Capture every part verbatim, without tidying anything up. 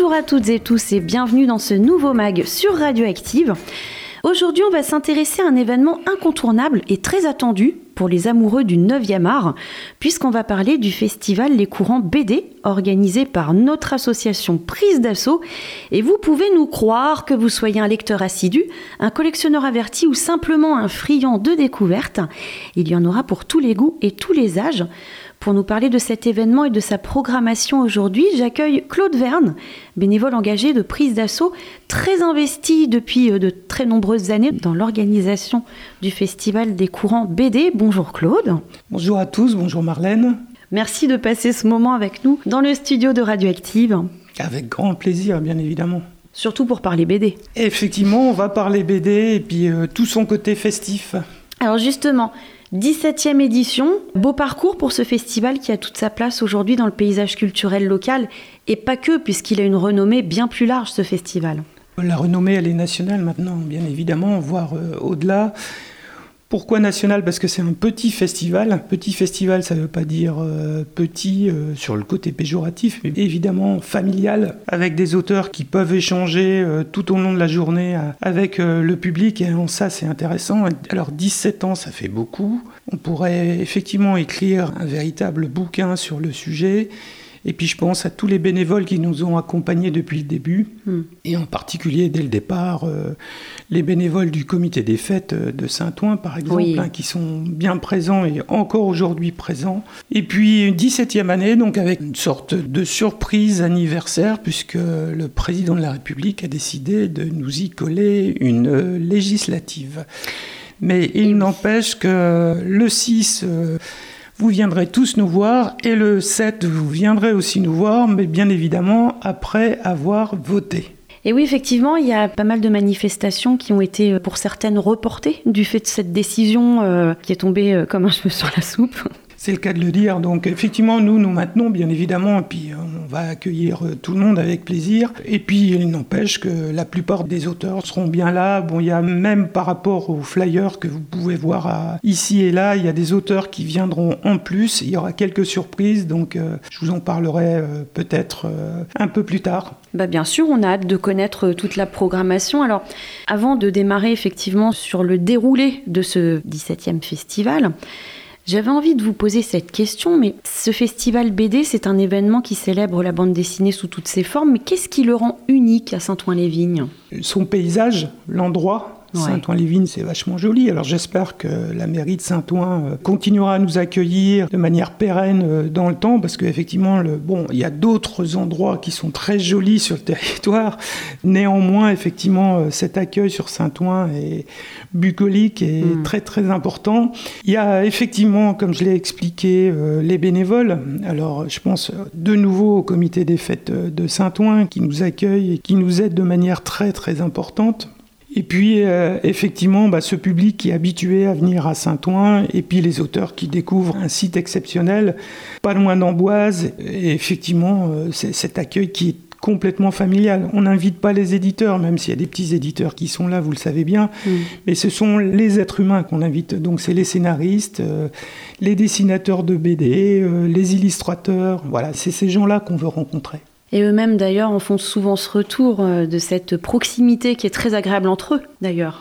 Bonjour à toutes et tous et bienvenue dans ce nouveau mag sur Radioactive. Aujourd'hui, on va s'intéresser à un événement incontournable et très attendu pour les amoureux du neuvième art, puisqu'on va parler du festival Les Courants B D, organisé par notre association Prise d'Assaut. Et vous pouvez nous croire, que vous soyez un lecteur assidu, un collectionneur averti ou simplement un friand de découverte, il y en aura pour tous les goûts et tous les âges. Pour nous parler de cet événement et de sa programmation aujourd'hui, j'accueille Claude Verne, bénévole engagé de Prise d'Assaut, très investi depuis de très nombreuses années dans l'organisation du Festival des Courants B D. Bonjour Claude. Bonjour à tous, bonjour Marlène. Merci de passer ce moment avec nous dans le studio de Radioactive. Avec grand plaisir, bien évidemment. Surtout pour parler B D. Effectivement, on va parler B D et puis euh, tout son côté festif. Alors justement, dix-septième édition, beau parcours pour ce festival qui a toute sa place aujourd'hui dans le paysage culturel local, et pas que, puisqu'il a une renommée bien plus large, ce festival. La renommée, elle est nationale maintenant, bien évidemment, voire euh, au-delà. Pourquoi national ? Parce que c'est un petit festival. Petit festival, ça ne veut pas dire euh, petit euh, sur le côté péjoratif, mais évidemment familial, avec des auteurs qui peuvent échanger euh, tout au long de la journée euh, avec euh, le public, et en ça, c'est intéressant. Alors, dix-sept ans, ça fait beaucoup. On pourrait effectivement écrire un véritable bouquin sur le sujet. Et puis je pense à tous les bénévoles qui nous ont accompagnés depuis le début, mmh. et en particulier dès le départ, euh, les bénévoles du comité des fêtes de Saint-Ouen, par exemple, oui. hein, qui sont bien présents et encore aujourd'hui présents. Et puis une dix-septième année, donc avec une sorte de surprise anniversaire, puisque le président de la République a décidé de nous y coller une législative. Mais il n'empêche que le six... Euh, vous viendrez tous nous voir, et le sept, vous viendrez aussi nous voir, mais bien évidemment après avoir voté. Et oui, effectivement, il y a pas mal de manifestations qui ont été, pour certaines, reportées du fait de cette décision euh, qui est tombée euh, comme un cheveu sur la soupe. C'est le cas de le dire. Donc effectivement, nous, nous maintenons, bien évidemment, et puis on va accueillir tout le monde avec plaisir. Et puis, il n'empêche que la plupart des auteurs seront bien là. Bon, il y a même par rapport aux flyers que vous pouvez voir à, ici et là, il y a des auteurs qui viendront en plus. Il y aura quelques surprises, donc euh, je vous en parlerai euh, peut-être euh, un peu plus tard. Bah bien sûr, on a hâte de connaître toute la programmation. Alors, avant de démarrer effectivement sur le déroulé de ce dix-septième festival, j'avais envie de vous poser cette question, mais ce festival B D, c'est un événement qui célèbre la bande dessinée sous toutes ses formes, mais qu'est-ce qui le rend unique à Saint-Ouen-les-Vignes ? Son paysage, l'endroit. Ouais. Saint-Ouen-les-Vignes, c'est vachement joli. Alors j'espère que la mairie de Saint-Ouen continuera à nous accueillir de manière pérenne dans le temps, parce qu'effectivement, le, bon, il y a d'autres endroits qui sont très jolis sur le territoire. Néanmoins, effectivement, cet accueil sur Saint-Ouen est bucolique et mmh. très très important. Il y a effectivement, comme je l'ai expliqué, euh, les bénévoles. Alors je pense de nouveau au comité des fêtes de Saint-Ouen qui nous accueille et qui nous aide de manière très très importante. Et puis, euh, effectivement, bah, ce public qui est habitué à venir à Saint-Ouen, et puis les auteurs qui découvrent un site exceptionnel, pas loin d'Amboise, et effectivement, euh, c'est cet accueil qui est complètement familial. On n'invite pas les éditeurs, même s'il y a des petits éditeurs qui sont là, vous le savez bien, mmh. mais ce sont les êtres humains qu'on invite. Donc c'est les scénaristes, euh, les dessinateurs de B D, euh, les illustrateurs, voilà, c'est ces gens-là qu'on veut rencontrer. Et eux-mêmes, d'ailleurs, en font souvent ce retour de cette proximité qui est très agréable entre eux, d'ailleurs.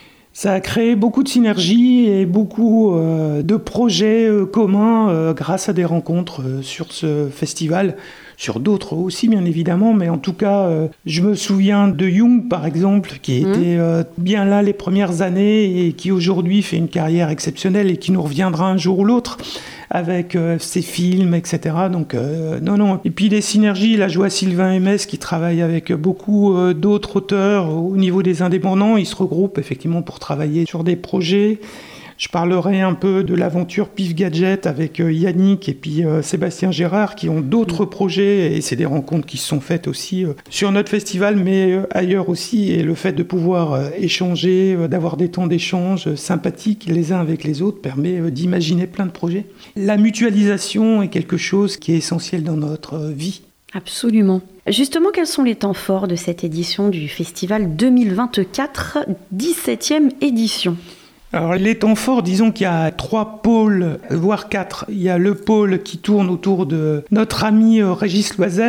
Ça a créé beaucoup de synergies et beaucoup euh, de projets euh, communs euh, grâce à des rencontres euh, sur ce festival, sur d'autres aussi, bien évidemment, mais en tout cas, euh, je me souviens de Jung, par exemple, qui mmh. était euh, bien là les premières années et qui aujourd'hui fait une carrière exceptionnelle et qui nous reviendra un jour ou l'autre avec euh, ses films, et cetera. Donc, euh, non, non. Et puis les synergies, là, je vois Sylvain Hémès qui travaille avec beaucoup euh, d'autres auteurs au niveau des indépendants. Ils se regroupent effectivement pour travailler sur des projets. Je parlerai un peu de l'aventure Pif Gadget avec euh, Yannick et puis euh, Sébastien Gérard qui ont d'autres mmh. projets, et c'est des rencontres qui se sont faites aussi euh, sur notre festival, mais euh, ailleurs aussi. Et le fait de pouvoir euh, échanger, euh, d'avoir des temps d'échange euh, sympathiques les uns avec les autres permet euh, d'imaginer plein de projets. La mutualisation est quelque chose qui est essentiel dans notre euh, vie. Absolument. Justement, quels sont les temps forts de cette édition du festival deux mille vingt-quatre, dix-septième édition ? Alors les temps forts, disons qu'il y a trois pôles, voire quatre. Il y a le pôle qui tourne autour de notre ami Régis Loisel.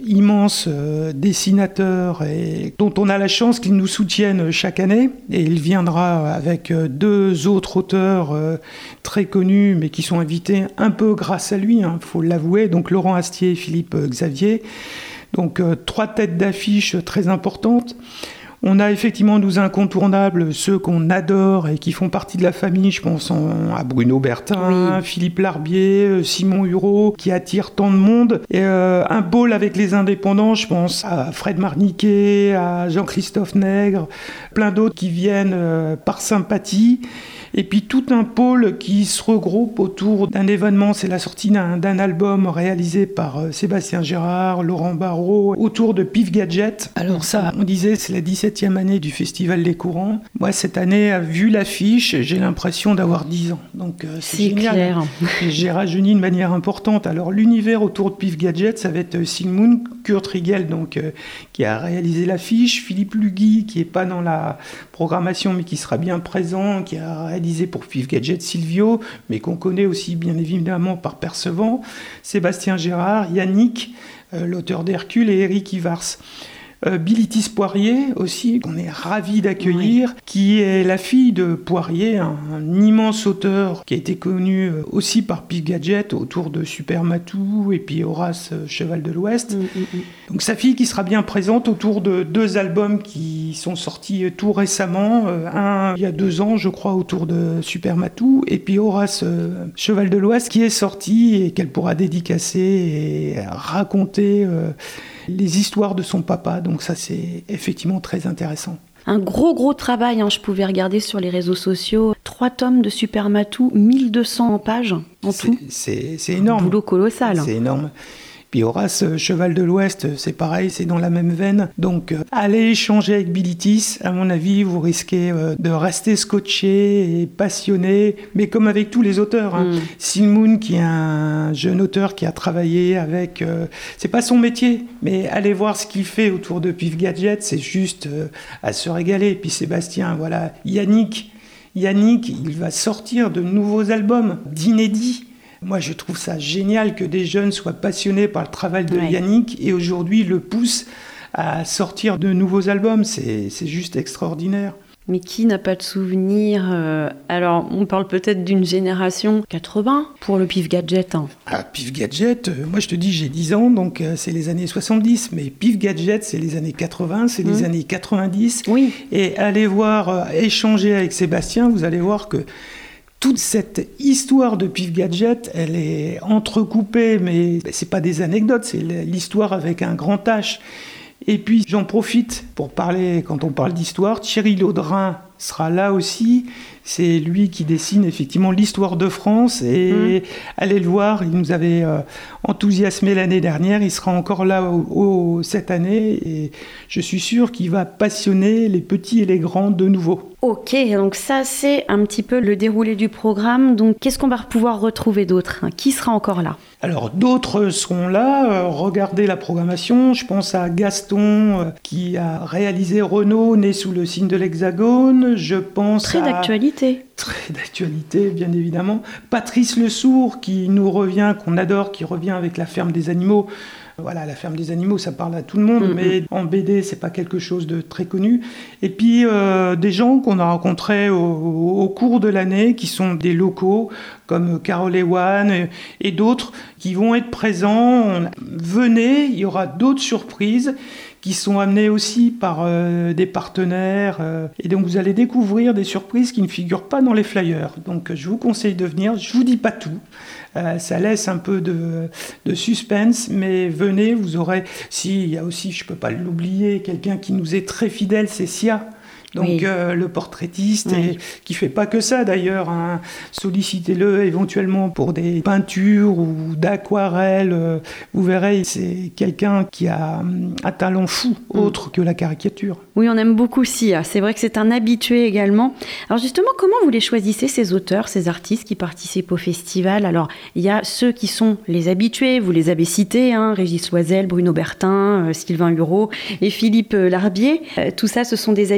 immense euh, dessinateur et dont on a la chance qu'il nous soutienne chaque année. Et il viendra avec euh, deux autres auteurs euh, très connus, mais qui sont invités un peu grâce à lui, il hein, faut l'avouer. Donc Laurent Astier et Philippe euh, Xavier. Donc euh, trois têtes d'affiche très importantes. On a effectivement nos incontournables, ceux qu'on adore et qui font partie de la famille. Je pense en, à Bruno Bertin, oui. Philippe Larbier, Simon Hureau, qui attirent tant de monde. Et euh, un pôle avec les indépendants, je pense à Fred Marniquet, à Jean-Christophe Nègre, plein d'autres qui viennent euh, par sympathie. Et puis tout un pôle qui se regroupe autour d'un événement, c'est la sortie d'un, d'un album réalisé par euh, Sébastien Gérard, Laurent Barraud, autour de Pif Gadget. Alors ça, on disait, c'est la dix-septième année du Festival des Courants. Moi, cette année, vu l'affiche, j'ai l'impression d'avoir dix ans. Donc euh, c'est, c'est génial. Clair. J'ai rajeuni de manière importante. Alors l'univers autour de Pif Gadget, ça va être Silmoun, Kurt Riegel, donc, euh, qui a réalisé l'affiche, Philippe Lugui, qui n'est pas dans la programmation, mais qui sera bien présent, qui a réalisé pour Pif Gadget Silvio, mais qu'on connaît aussi bien évidemment par Percevant, Sébastien Gérard, Yannick, euh, l'auteur d'Hercule, et Éric Ivars. Euh, Bilitis Poirier aussi, qu'on est ravis d'accueillir, oui. Qui est la fille de Poirier, un, un immense auteur qui a été connu euh, aussi par Pif Gadget autour de Super Matou et puis Horace euh, Cheval de l'Ouest. Mm, mm, mm. Donc sa fille qui sera bien présente autour de deux albums qui sont sortis euh, tout récemment, euh, un il y a deux ans je crois autour de Super Matou, et puis Horace euh, Cheval de l'Ouest qui est sorti et qu'elle pourra dédicacer et raconter euh, les histoires de son papa, donc ça c'est effectivement très intéressant. Un gros gros travail, hein, je pouvais regarder sur les réseaux sociaux, trois tomes de Super Matou, mille deux cents pages en c'est, tout. C'est, c'est énorme. Un boulot colossal. C'est énorme. Puis Horace Cheval de l'Ouest, c'est pareil, c'est dans la même veine. Donc, euh, allez échanger avec Bilitis. À mon avis, vous risquez euh, de rester scotché et passionné, mais comme avec tous les auteurs. Hein. Mm. Silmoun, qui est un jeune auteur qui a travaillé avec... Euh, c'est pas son métier, mais allez voir ce qu'il fait autour de Pif Gadget, c'est juste euh, à se régaler. Et puis Sébastien, voilà. Yannick, Yannick, il va sortir de nouveaux albums, d'inédits. Moi, je trouve ça génial que des jeunes soient passionnés par le travail de ouais. Yannick et aujourd'hui le poussent à sortir de nouveaux albums. C'est, c'est juste extraordinaire. Mais qui n'a pas de souvenir euh, Alors, on parle peut-être d'une génération quatre-vingts pour le Pif Gadget. Hein. Ah, Pif Gadget, euh, moi je te dis, j'ai dix ans, donc euh, c'est les années soixante-dix. Mais Pif Gadget, c'est les années quatre-vingts, c'est mmh. les années quatre-vingt-dix. Oui. Et allez voir, euh, échanger avec Sébastien, vous allez voir que toute cette histoire de Pif Gadget, elle est entrecoupée, mais c'est pas des anecdotes, c'est l'histoire avec un grand H. Et puis j'en profite pour parler, quand on parle d'histoire, Thierry Laudrin sera là aussi. C'est lui qui dessine effectivement l'histoire de France et mmh. allez le voir, il nous avait euh, enthousiasmé l'année dernière, il sera encore là au, au, cette année et je suis sûr qu'il va passionner les petits et les grands de nouveau. Ok, donc ça c'est un petit peu le déroulé du programme. Donc qu'est-ce qu'on va pouvoir retrouver d'autre ? Qui sera encore là ? Alors d'autres seront là, euh, regardez la programmation, je pense à Gaston euh, qui a réalisé Renaud, né sous le signe de l'Hexagone, je pense Très à... d'actualité. Très d'actualité, bien évidemment. Patrice Le Sourd qui nous revient, qu'on adore, qui revient avec La Ferme des Animaux. Voilà, La Ferme des Animaux, ça parle à tout le monde, mmh. mais en B D, c'est pas quelque chose de très connu. Et puis, euh, des gens qu'on a rencontrés au, au cours de l'année, qui sont des locaux, comme Carole Ewan et, et d'autres, qui vont être présents. On, venez, il y aura d'autres surprises qui sont amenés aussi par euh, des partenaires. Euh, et donc, vous allez découvrir des surprises qui ne figurent pas dans les flyers. Donc, je vous conseille de venir. Je ne vous dis pas tout. Euh, ça laisse un peu de, de suspense, mais venez, vous aurez... Si, il y a aussi, je ne peux pas l'oublier, quelqu'un qui nous est très fidèle, c'est Sia. Donc oui. euh, le portraitiste, oui. et, qui ne fait pas que ça d'ailleurs, hein. Sollicitez-le éventuellement pour des peintures ou d'aquarelles. Euh, vous verrez, c'est quelqu'un qui a un talent fou, mm. autre que la caricature. Oui, on aime beaucoup Sia. C'est vrai que c'est un habitué également. Alors justement, comment vous les choisissez, ces auteurs, ces artistes qui participent au festival ? Alors, il y a ceux qui sont les habitués, vous les avez cités, hein, Régis Loisel, Bruno Bertin, euh, Sylvain Hureau et Philippe Larbier. Euh, tout ça, ce sont des habitués.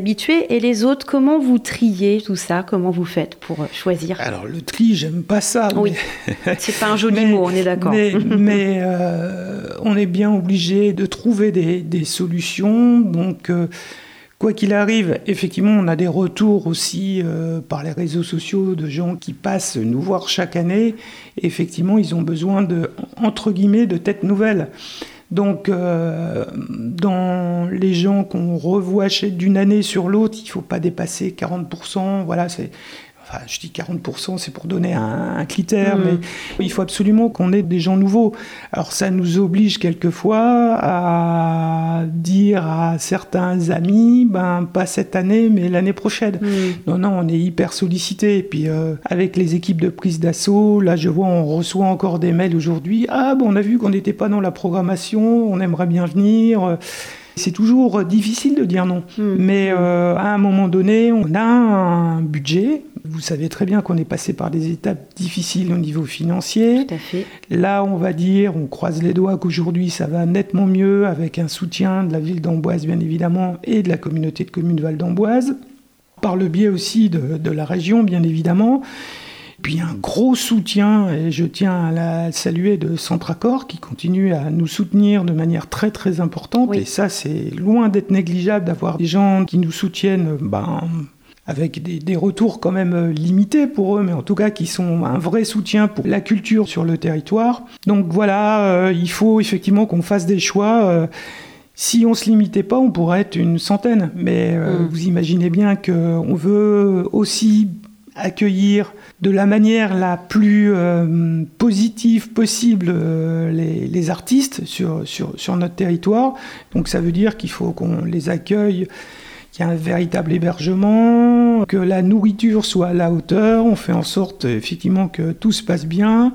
et les autres, comment vous triez tout ça? Comment vous faites pour choisir? Alors le tri, j'aime pas ça. Oui, mais... c'est pas un joli mais, mot, on est d'accord. Mais, mais euh, on est bien obligé de trouver des, des solutions. Donc, euh, quoi qu'il arrive, effectivement, on a des retours aussi euh, par les réseaux sociaux de gens qui passent nous voir chaque année. Et effectivement, ils ont besoin de, entre guillemets, de têtes nouvelles. Donc, euh, dans les gens qu'on revoit chez, d'une année sur l'autre, il ne faut pas dépasser quarante pour cent. Voilà, c'est, enfin, je dis quarante pour cent, c'est pour donner un, un critère, mmh. mais il faut absolument qu'on ait des gens nouveaux. Alors, ça nous oblige quelquefois à dire à certains amis, ben, pas cette année, mais l'année prochaine. Mmh. Non, non, on est hyper sollicité. Et puis, euh, avec les équipes de prise d'assaut, là, je vois, on reçoit encore des mails aujourd'hui. Ah, bon, on a vu qu'on n'était pas dans la programmation, on aimerait bien venir. C'est toujours difficile de dire non. Mmh. Mais euh, à un moment donné, on a un budget. Vous savez très bien qu'on est passé par des étapes difficiles au niveau financier. Tout à fait. Là, on va dire, on croise les doigts qu'aujourd'hui, ça va nettement mieux avec un soutien de la ville d'Amboise, bien évidemment, et de la communauté de communes Val d'Amboise, par le biais aussi de, de la région, bien évidemment. Puis un gros soutien, et je tiens à la saluer, de Centracor, qui continue à nous soutenir de manière très très importante. Oui. Et ça, c'est loin d'être négligeable d'avoir des gens qui nous soutiennent, ben, avec des, des retours quand même limités pour eux, mais en tout cas qui sont un vrai soutien pour la culture sur le territoire. Donc voilà, euh, il faut effectivement qu'on fasse des choix. Euh, si on ne se limitait pas, on pourrait être une centaine. Mais euh, mmh. vous imaginez bien qu'on veut aussi accueillir de la manière la plus euh, positive possible euh, les, les artistes sur, sur, sur notre territoire. Donc ça veut dire qu'il faut qu'on les accueille, qu'il y ait un véritable hébergement, que la nourriture soit à la hauteur. On fait en sorte effectivement que tout se passe bien.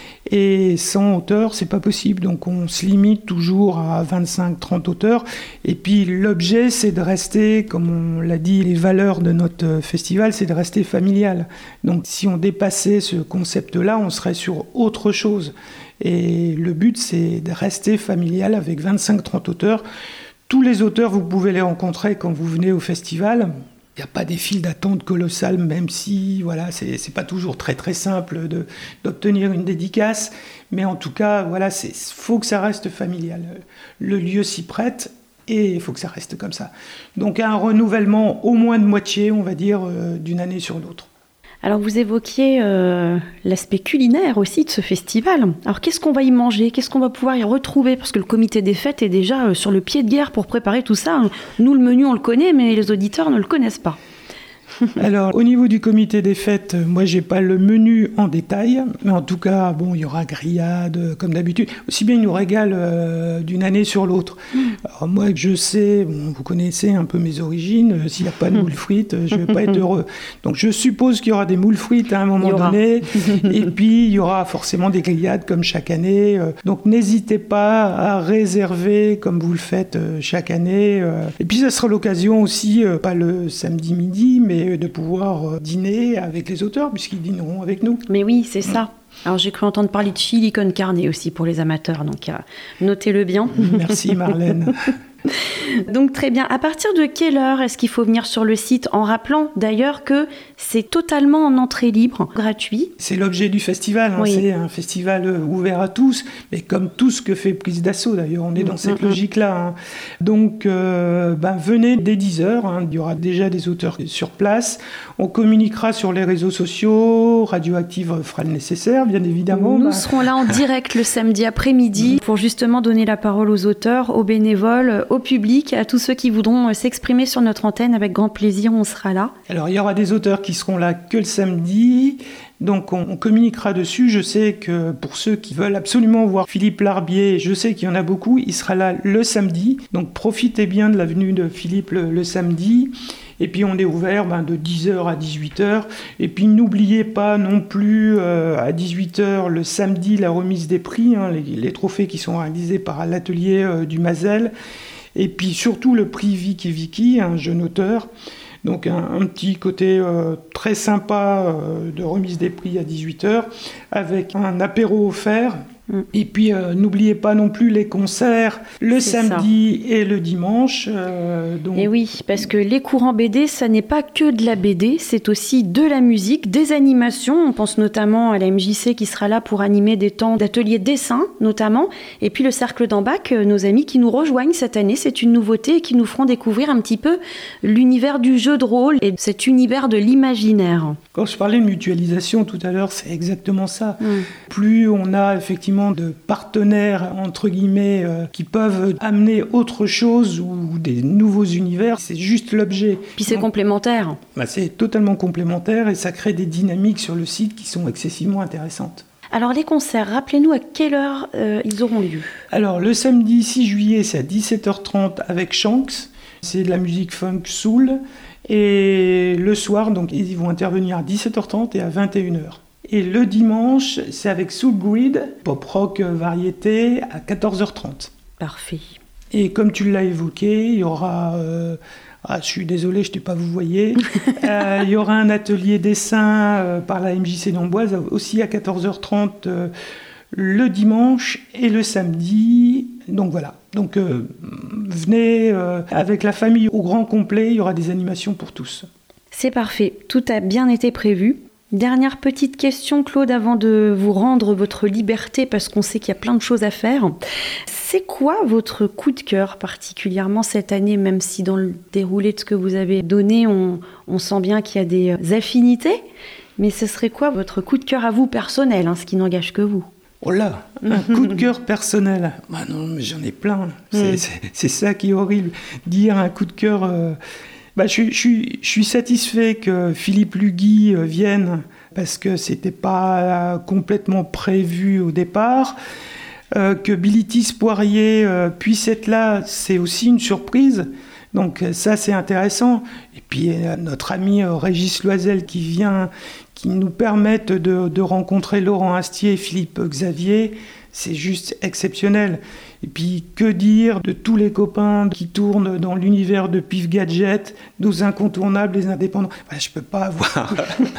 Et sans hauteur, c'est pas possible. Donc on se limite toujours à vingt-cinq à trente hauteurs. Et puis l'objet, c'est de rester, comme on l'a dit, les valeurs de notre festival, c'est de rester familial. Donc si on dépassait ce concept-là, on serait sur autre chose. Et le but, c'est de rester familial avec vingt-cinq à trente hauteurs. Tous les auteurs, vous pouvez les rencontrer quand vous venez au festival. Il n'y a pas des files d'attente colossales, même si voilà, c'est, c'est pas toujours très très simple de, d'obtenir une dédicace. Mais en tout cas, voilà, il faut que ça reste familial. Le lieu s'y prête et il faut que ça reste comme ça. Donc un renouvellement au moins de moitié, on va dire, euh, d'une année sur l'autre. Alors vous évoquiez euh, l'aspect culinaire aussi de ce festival. Alors qu'est-ce qu'on va y manger? Qu'est-ce qu'on va pouvoir y retrouver? Parce que le comité des fêtes est déjà euh, sur le pied de guerre pour préparer tout ça. Nous, le menu, on le connaît, mais les auditeurs ne le connaissent pas. Alors, au niveau du comité des fêtes, moi, j'ai pas le menu en détail, mais en tout cas, bon, il y aura grillade, comme d'habitude. Aussi bien, ils nous régalent euh, d'une année sur l'autre. Mmh. Alors, moi, je sais, bon, vous connaissez un peu mes origines, euh, s'il n'y a pas de moules frites, euh, je vais pas être heureux. Donc, je suppose qu'il y aura des moules frites à un moment donné, et puis, il y aura forcément des grillades, comme chaque année. Euh, donc, n'hésitez pas à réserver, comme vous le faites euh, chaque année. Euh. Et puis, ça sera l'occasion aussi, euh, pas le samedi midi, mais de pouvoir dîner avec les auteurs, puisqu'ils dîneront avec nous. Mais oui, c'est mmh. ça. Alors j'ai cru entendre parler de chili con carne aussi pour les amateurs, donc euh, notez-le bien. Merci Marlène. Donc très bien. À partir de quelle heure est-ce qu'il faut venir sur le site, en rappelant d'ailleurs que c'est totalement en entrée libre, gratuit? C'est l'objet du festival, hein. Oui. C'est un festival ouvert à tous, mais comme tout ce que fait Prise d'Assaut d'ailleurs, on est dans mmh, cette mmh. logique-là. Hein. Donc euh, ben, venez dès dix heures, hein. Il y aura déjà des auteurs sur place, on communiquera sur les réseaux sociaux, Radioactive fera le nécessaire, bien évidemment. Nous ben... serons là en direct le samedi après-midi pour justement donner la parole aux auteurs, aux bénévoles, au public, à tous ceux qui voudront s'exprimer sur notre antenne. Avec grand plaisir, on sera là. Alors, il y aura des auteurs qui seront là que le samedi, donc on, on communiquera dessus. Je sais que pour ceux qui veulent absolument voir Philippe Larbier, je sais qu'il y en a beaucoup, il sera là le samedi, donc profitez bien de la venue de Philippe le, le samedi. Et puis on est ouvert ben, de dix heures à dix-huit heures. Et puis n'oubliez pas non plus euh, à dix-huit heures le samedi la remise des prix, hein, les, les trophées qui sont réalisés par l'atelier euh, du Mazel. Et puis surtout le prix Vicky Vicky, un jeune auteur. Donc un, un petit côté euh, très sympa euh, de remise des prix à dix-huit heures, avec un apéro offert. Mmh. Et puis, euh, n'oubliez pas non plus les concerts le C'est samedi ça. Et le dimanche. Euh, donc... Et oui, parce que les courants B D, ça n'est pas que de la B D, c'est aussi de la musique, des animations. On pense notamment à la M J C qui sera là pour animer des temps d'ateliers dessin, notamment. Et puis le Cercle d'Ambac, nos amis qui nous rejoignent cette année, c'est une nouveauté et qui nous feront découvrir un petit peu l'univers du jeu de rôle et cet univers de l'imaginaire. Quand je parlais de mutualisation tout à l'heure, c'est exactement ça. Mmh. Plus on a effectivement de partenaires, entre guillemets, euh, qui peuvent amener autre chose ou des nouveaux univers, c'est juste l'objet. Puis c'est Donc, complémentaire. Bah c'est totalement complémentaire et ça crée des dynamiques sur le site qui sont excessivement intéressantes. Alors les concerts, rappelez-nous à quelle heure euh, ils auront lieu. Alors le samedi six juillet, c'est à dix-sept heures trente avec Shanks. C'est de la musique funk soul. Et le soir, donc, ils vont intervenir à dix-sept heures trente et à vingt et une heures. Et le dimanche, c'est avec Soul Grid, pop rock variété, à quatorze heures trente. Parfait. Et comme tu l'as évoqué, il y aura... Euh, ah, je suis désolé, je ne t'ai pas vous voyez. euh, il y aura un atelier dessin euh, par la M J C d'Amboise, aussi à quatorze heures trente euh, le dimanche et le samedi. Donc voilà. Donc euh, venez euh, avec la famille au grand complet, il y aura des animations pour tous. C'est parfait, tout a bien été prévu. Dernière petite question, Claude, avant de vous rendre votre liberté, parce qu'on sait qu'il y a plein de choses à faire. C'est quoi votre coup de cœur particulièrement cette année, même si dans le déroulé de ce que vous avez donné, on, on sent bien qu'il y a des affinités, mais ce serait quoi votre coup de cœur à vous personnel, hein, ce qui n'engage que vous ? Oh là, un coup de cœur personnel. Bah non, mais j'en ai plein. C'est, mm. c'est, c'est ça qui est horrible. Dire un coup de cœur... Euh... Bah, je, je, je suis satisfait que Philippe Lugui vienne parce que c'était pas complètement prévu au départ. Euh, que Bilitis Poirier euh, puisse être là, c'est aussi une surprise. Donc ça, c'est intéressant. Et puis euh, notre ami euh, Régis Loisel qui vient, qui nous permettent de, de rencontrer Laurent Astier et Philippe Xavier, c'est juste exceptionnel. Et puis, que dire de tous les copains qui tournent dans l'univers de Pif Gadget, nos incontournables, les indépendants. Enfin, je ne peux pas avoir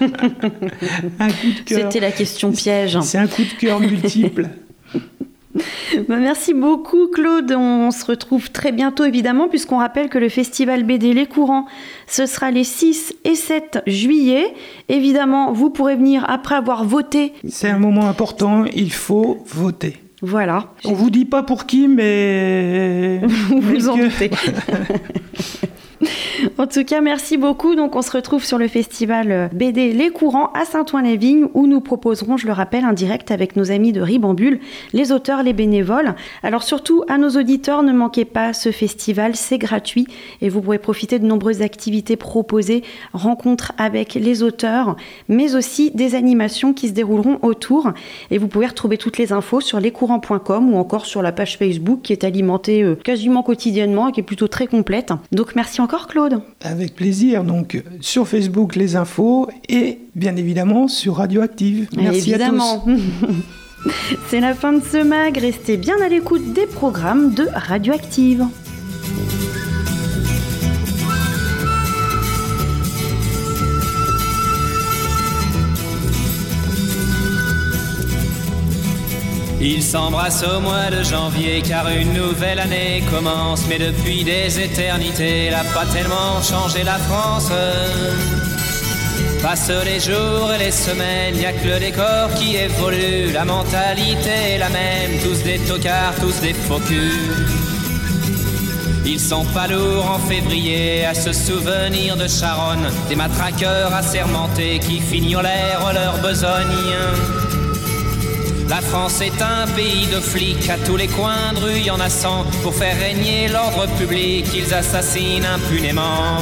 un coup de cœur. C'était la question piège. C'est un coup de cœur multiple. Bah merci beaucoup Claude, on se retrouve très bientôt évidemment puisqu'on rappelle que le festival B D Les Courants ce sera les six et sept juillet. Évidemment vous pourrez venir après avoir voté. C'est un moment important, il faut voter. Voilà. On vous dit pas pour qui mais... vous vous en doutez. En tout cas, merci beaucoup. Donc, on se retrouve sur le festival B D Les Courants à Saint-Ouen-les-Vignes où nous proposerons, je le rappelle, un direct avec nos amis de Ribambule, les auteurs, les bénévoles. Alors surtout, à nos auditeurs, ne manquez pas ce festival, c'est gratuit et vous pourrez profiter de nombreuses activités proposées, rencontres avec les auteurs, mais aussi des animations qui se dérouleront autour. Et vous pouvez retrouver toutes les infos sur lescourants point com ou encore sur la page Facebook qui est alimentée quasiment quotidiennement et qui est plutôt très complète. Donc, merci encore. Claude. Avec plaisir. Donc, sur Facebook, les infos et bien évidemment sur Radioactive. Merci évidemment. À tous. C'est la fin de ce mag. Restez bien à l'écoute des programmes de Radioactive. Ils s'embrassent au mois de janvier car une nouvelle année commence. Mais depuis des éternités, elle a pas tellement changé la France. Passent les jours et les semaines, y a que le décor qui évolue. La mentalité est la même, tous des tocards, tous des faux culs. Ils sont pas lourds en février à se souvenir de Charonne, des matraqueurs assermentés qui fignolèrent leur besogne. La France est un pays de flics, à tous les coins de rue y en a cent. Pour faire régner l'ordre public, ils assassinent impunément.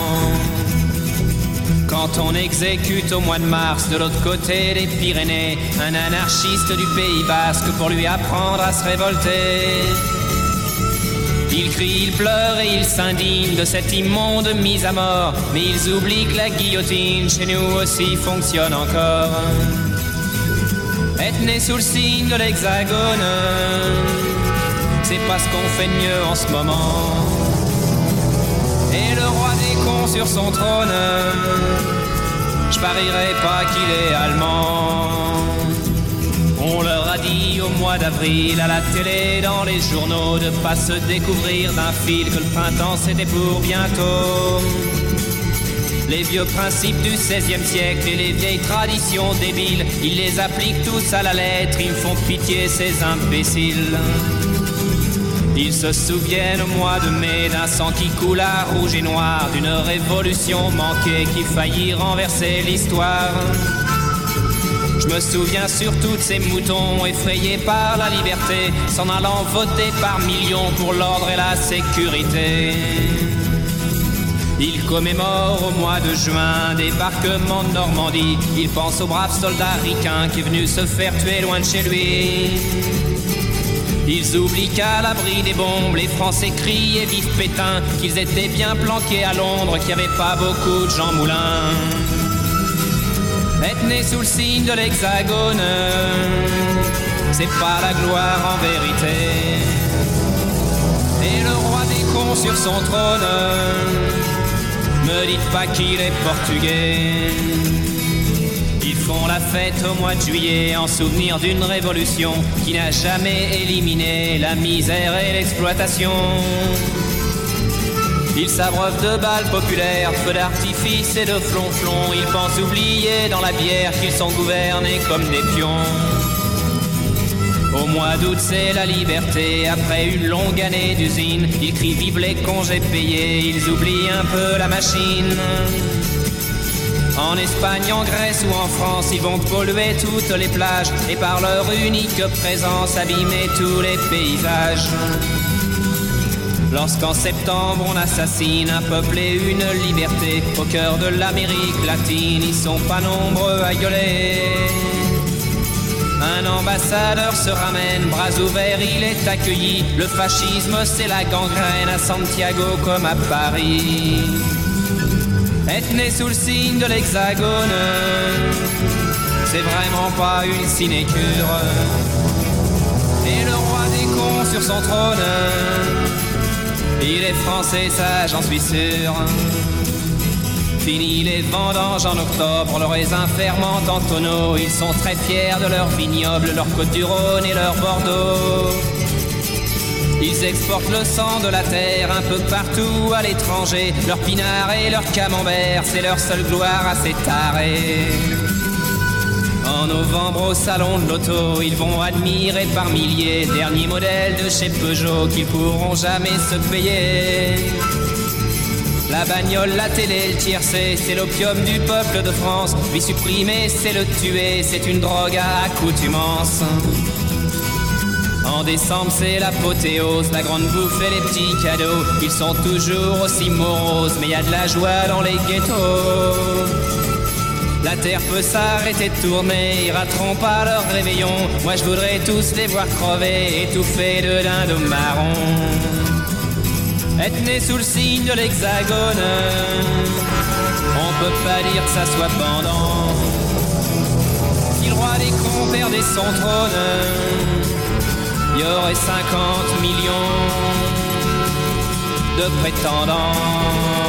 Quand on exécute au mois de mars, de l'autre côté des Pyrénées, un anarchiste du Pays Basque pour lui apprendre à se révolter. Il crie, il pleure et il s'indigne de cette immonde mise à mort. Mais ils oublient que la guillotine chez nous aussi fonctionne encore. Être né sous le signe de l'hexagone, c'est pas ce qu'on fait de mieux en ce moment. Et le roi des cons sur son trône, je parierais pas qu'il est allemand. On leur a dit Italie au mois d'avril, à la télé, dans les journaux, de pas se découvrir d'un fil que le printemps c'était pour bientôt. Les vieux principes du seizième siècle et les vieilles traditions débiles, ils les appliquent tous à la lettre, ils me font pitié ces imbéciles. Ils se souviennent au mois de mai d'un sang qui coule à rouge et noir, d'une révolution manquée qui faillit renverser l'histoire. Je me souviens surtout de ces moutons effrayés par la liberté, s'en allant voter par millions pour l'ordre et la sécurité. Ils commémorent au mois de juin débarquement de Normandie. Ils pensent au brave soldat ricain qui est venu se faire tuer loin de chez lui. Ils oublient qu'à l'abri des bombes, les Français crient et vivent Pétain, qu'ils étaient bien planqués à Londres, qu'il n'y avait pas beaucoup de Jean Moulin. Être né sous le signe de l'Hexagone, c'est pas la gloire en vérité. Et le roi des cons sur son trône, me dites pas qu'il est portugais. Ils font la fête au mois de juillet en souvenir d'une révolution qui n'a jamais éliminé la misère et l'exploitation. Ils s'abreuvent de balles populaires, feux d'artifice et de flonflons. Ils pensent oublier dans la bière qu'ils sont gouvernés comme des pions. Au mois d'août c'est la liberté, après une longue année d'usine. Ils crient vive les congés payés, ils oublient un peu la machine. En Espagne, en Grèce ou en France, ils vont polluer toutes les plages et par leur unique présence abîmer tous les paysages. Lorsqu'en septembre on assassine un peuple et une liberté au cœur de l'Amérique latine, ils sont pas nombreux à gueuler. Un ambassadeur se ramène, bras ouverts, il est accueilli. Le fascisme c'est la gangrène à Santiago comme à Paris. Être né sous le signe de l'Hexagone, c'est vraiment pas une sinécure. Et le roi des cons sur son trône, il est français, ça j'en suis sûr. Fini les vendanges en octobre, le raisin fermente en tonneaux. Ils sont très fiers de leur vignoble, leur côte du Rhône et leur Bordeaux. Ils exportent le sang de la terre un peu partout à l'étranger. Leur pinard et leur camembert, c'est leur seule gloire à ces tarés. En novembre au salon de l'auto, ils vont admirer par milliers dernier modèle de chez Peugeot qu'ils pourront jamais se payer. La bagnole, la télé, le tiercé, c'est l'opium du peuple de France. Lui supprimer, c'est le tuer, c'est une drogue à accoutumance. En décembre, c'est l'apothéose, la grande bouffe et les petits cadeaux. Ils sont toujours aussi moroses, mais y a de la joie dans les ghettos. La terre peut s'arrêter de tourner, ils rateront pas leur réveillon. Moi je voudrais tous les voir crever, étouffés de dindons marrons. Être né sous le signe de l'Hexagone, on peut pas dire que ça soit pendant. Si le roi des cons perdait son trône, y aurait cinquante millions de prétendants.